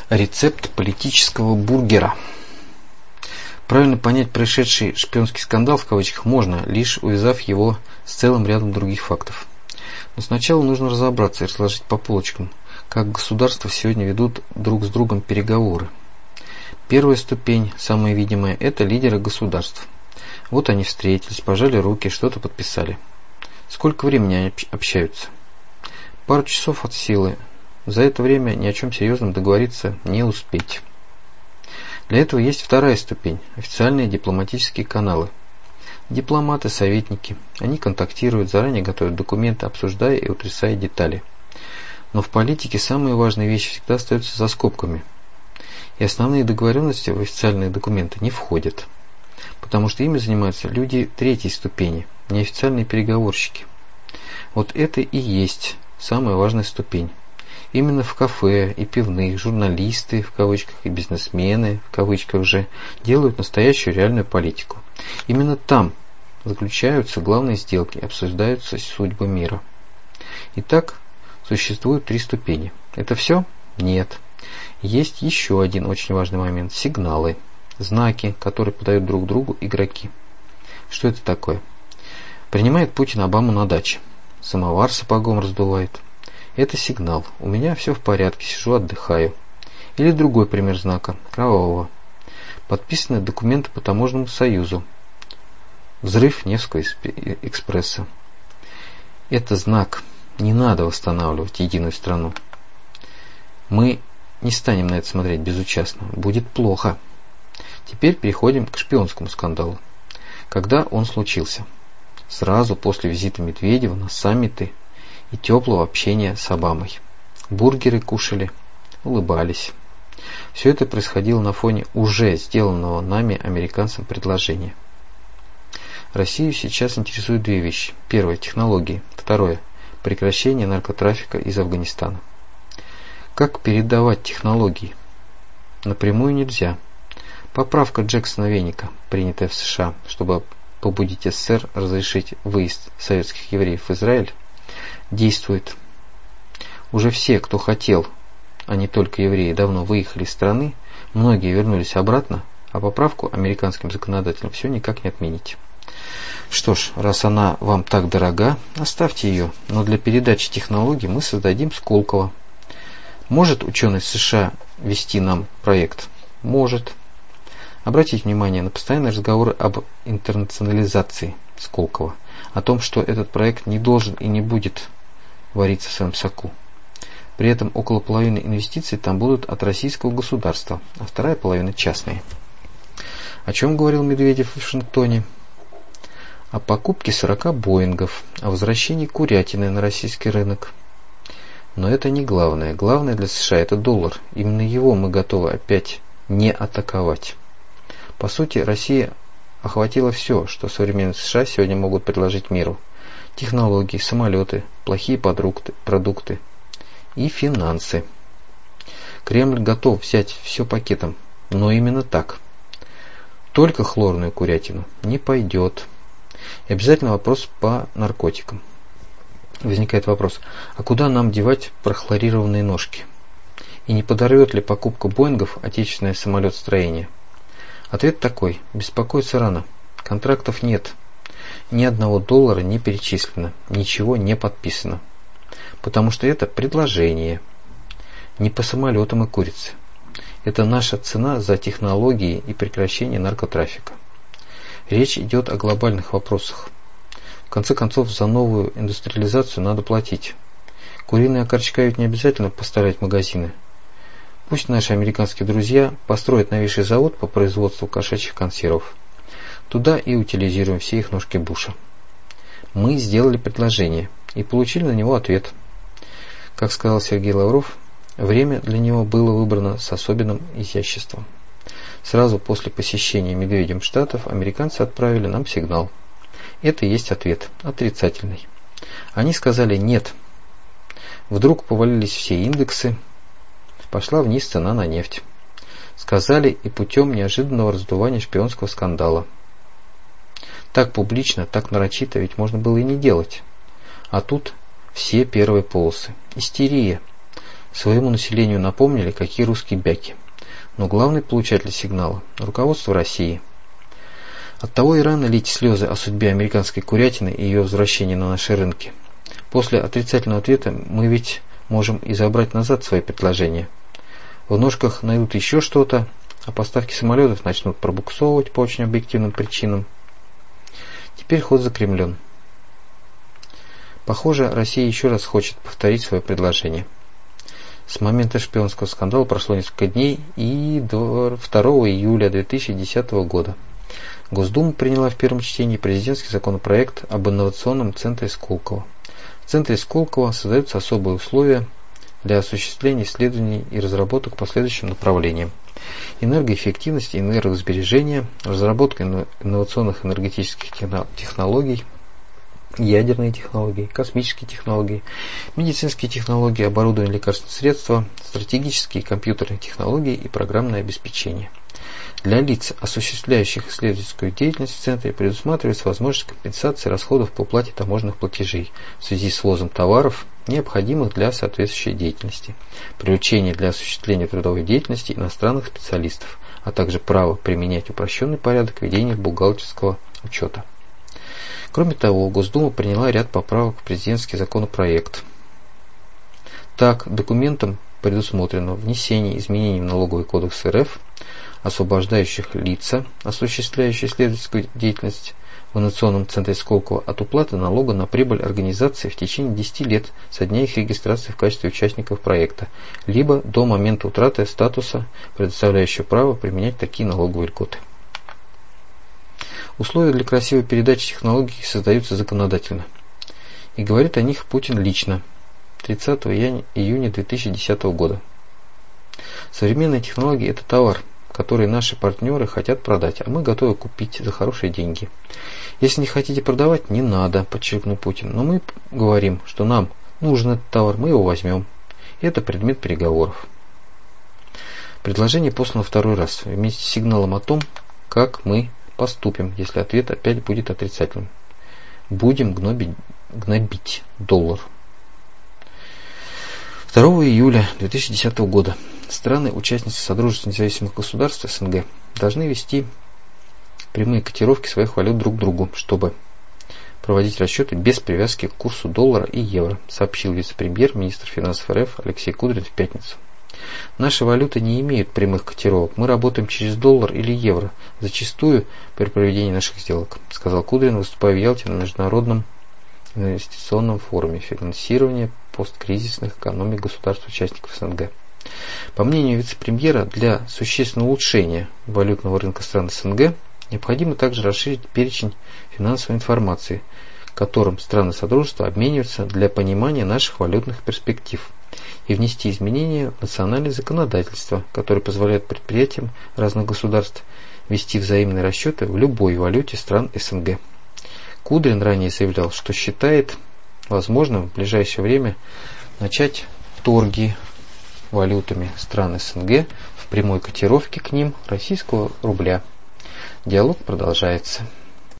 Рецепт политического бургера. Правильно понять происшедший шпионский скандал в кавычках можно, лишь увязав его с целым рядом других фактов. Но сначала нужно разобраться и разложить по полочкам, как государства сегодня ведут друг с другом переговоры. Первая ступень, самая видимая, это лидеры государств. Вот они встретились, пожали руки, что-то подписали. Сколько времени они общаются? Пару часов от силы. За это время ни о чем серьезном договориться не успеть. Для этого есть вторая ступень – официальные дипломатические каналы. Дипломаты, советники. Они контактируют, заранее готовят документы, обсуждая и утрясая детали. Но в политике самые важные вещи всегда остаются за скобками. И основные договоренности в официальные документы не входят. Потому что ими занимаются люди третьей ступени, неофициальные переговорщики. Вот это и есть самая важная ступень. Именно в кафе и пивных журналисты, в кавычках, и бизнесмены, в кавычках же, делают настоящую реальную политику. Именно там заключаются главные сделки, обсуждаются судьбы мира. Итак, существует три ступени. Это все? Нет. Есть еще один очень важный момент – сигналы, знаки, которые подают друг другу игроки. Что это такое? Принимает Путин Обаму на даче. Самовар сапогом раздувает. Это сигнал. У меня все в порядке, сижу, отдыхаю. Или другой пример знака, кровавого. Подписаны документы по таможенному союзу. Взрыв Невского экспресса. Это знак. Не надо восстанавливать единую страну. Мы не станем на это смотреть безучастно. Будет плохо. Теперь переходим к шпионскому скандалу. Когда он случился? Сразу после визита Медведева на саммиты и теплого общения с Обамой. Бургеры кушали, улыбались. Все это происходило на фоне уже сделанного нами американцам предложения. Россию сейчас интересуют две вещи. Первое – технологии. Второе – прекращение наркотрафика из Афганистана. Как передавать технологии? Напрямую нельзя. Поправка Джексона-Веника, принятая в США, чтобы побудить СССР разрешить выезд советских евреев в Израиль, действует. Уже все, кто хотел, а не только евреи, давно выехали из страны, многие вернулись обратно, а поправку американским законодателям все никак не отменить. Что ж, раз она вам так дорога, оставьте ее, но для передачи технологий мы создадим Сколково. Может ученый США вести нам проект? Может. Обратите внимание на постоянные разговоры об интернационализации Сколково, о том, что этот проект не должен и не будет вариться в своем соку. При этом около половины инвестиций там будут от российского государства, а вторая половина частные. О чем говорил Медведев в Вашингтоне? О покупке 40 Боингов, о возвращении курятины на российский рынок. Но это не главное. Главное для США это доллар. Именно его мы готовы опять не атаковать. По сути, Россия охватила все, что современные США сегодня могут предложить миру. Технологии, самолеты, плохие продукты и финансы. Кремль готов взять все пакетом, но именно так. Только хлорную курятину не пойдет. И обязательно вопрос по наркотикам. Возникает вопрос, а куда нам девать прохлорированные ножки? И не подорвет ли покупка Боингов отечественное самолетостроение? Ответ такой, беспокоиться рано. Контрактов нет. Ни $1 не перечислено, ничего не подписано. Потому что это предложение. Не по самолетам и курице. Это наша цена за технологии и прекращение наркотрафика. Речь идет о глобальных вопросах. В конце концов, за новую индустриализацию надо платить. Куриные окорочка ведь не обязательно поставлять в магазины. Пусть наши американские друзья построят новейший завод по производству кошачьих консервов. Туда и утилизируем все их ножки Буша. Мы сделали предложение и получили на него ответ. Как сказал Сергей Лавров, время для него было выбрано с особенным изяществом. Сразу после посещения Медведем Штатов американцы отправили нам сигнал. Это и есть ответ, отрицательный. Они сказали «нет». Вдруг повалились все индексы, пошла вниз цена на нефть. Сказали и путем неожиданного раздувания шпионского скандала. Так публично, так нарочито ведь можно было и не делать. А тут все первые полосы. Истерия. Своему населению напомнили, какие русские бяки. Но главный получатель сигнала – руководство России. Оттого и рано лить слезы о судьбе американской курятины и ее возвращении на наши рынки. После отрицательного ответа мы ведь можем и забрать назад свои предложения. В ножках найдут еще что-то, а поставки самолетов начнут пробуксовывать по очень объективным причинам. Теперь ход закремлен. Похоже, Россия еще раз хочет повторить свое предложение. С момента шпионского скандала прошло несколько дней, и до 2 июля 2010 года Госдума приняла в первом чтении президентский законопроект об инновационном центре Сколково. В центре Сколково создаются особые условия для осуществления исследований и разработок по следующим направлениям: энергоэффективность и энергосбережение, разработка инновационных энергетических технологий, ядерные технологии, космические технологии, медицинские технологии, оборудование, лекарственные средства, стратегические компьютерные технологии и программное обеспечение. Для лиц, осуществляющих исследовательскую деятельность в центре, предусматривается возможность компенсации расходов по уплате таможенных платежей в связи с ввозом товаров, необходимых для соответствующей деятельности, привлечение для осуществления трудовой деятельности иностранных специалистов, а также право применять упрощенный порядок ведения бухгалтерского учета. Кроме того, Госдума приняла ряд поправок в президентский законопроект. Так, документом предусмотрено внесение изменений в Налоговый кодекс РФ, освобождающих лица, осуществляющие исследовательскую деятельность в инновационном центре Сколково, от уплаты налога на прибыль организации в течение 10 лет со дня их регистрации в качестве участников проекта, либо до момента утраты статуса, предоставляющего право применять такие налоговые льготы. Условия для красивой передачи технологий создаются законодательно. И говорит о них Путин лично 30 июня 2010 года. Современные технологии – это товар, который наши партнеры хотят продать, а мы готовы купить за хорошие деньги. Если не хотите продавать, не надо, подчеркнул Путин. Но мы говорим, что нам нужен этот товар, мы его возьмем. И это предмет переговоров. Предложение послано второй раз, вместе с сигналом о том, как мы поступим, если ответ опять будет отрицательным. Будем гнобить доллар. 2 июля 2010 года страны-участницы Содружества независимых государств СНГ должны вести прямые котировки своих валют друг к другу, чтобы проводить расчеты без привязки к курсу доллара и евро, сообщил вице-премьер, министр финансов РФ Алексей Кудрин в пятницу. Наши валюты не имеют прямых котировок. Мы работаем через доллар или евро, зачастую при проведении наших сделок, сказал Кудрин, выступая в Ялте на Международном инвестиционном форуме финансирования посткризисных экономик государств-участников СНГ. По мнению вице-премьера, для существенного улучшения валютного рынка стран СНГ необходимо также расширить перечень финансовой информации, которым страны Содружества обмениваются для понимания наших валютных перспектив, и внести изменения в национальное законодательство, которое позволяет предприятиям разных государств вести взаимные расчеты в любой валюте стран СНГ. Кудрин ранее заявлял, что считает возможным в ближайшее время начать торги валютами стран СНГ в прямой котировке к ним российского рубля. Диалог продолжается.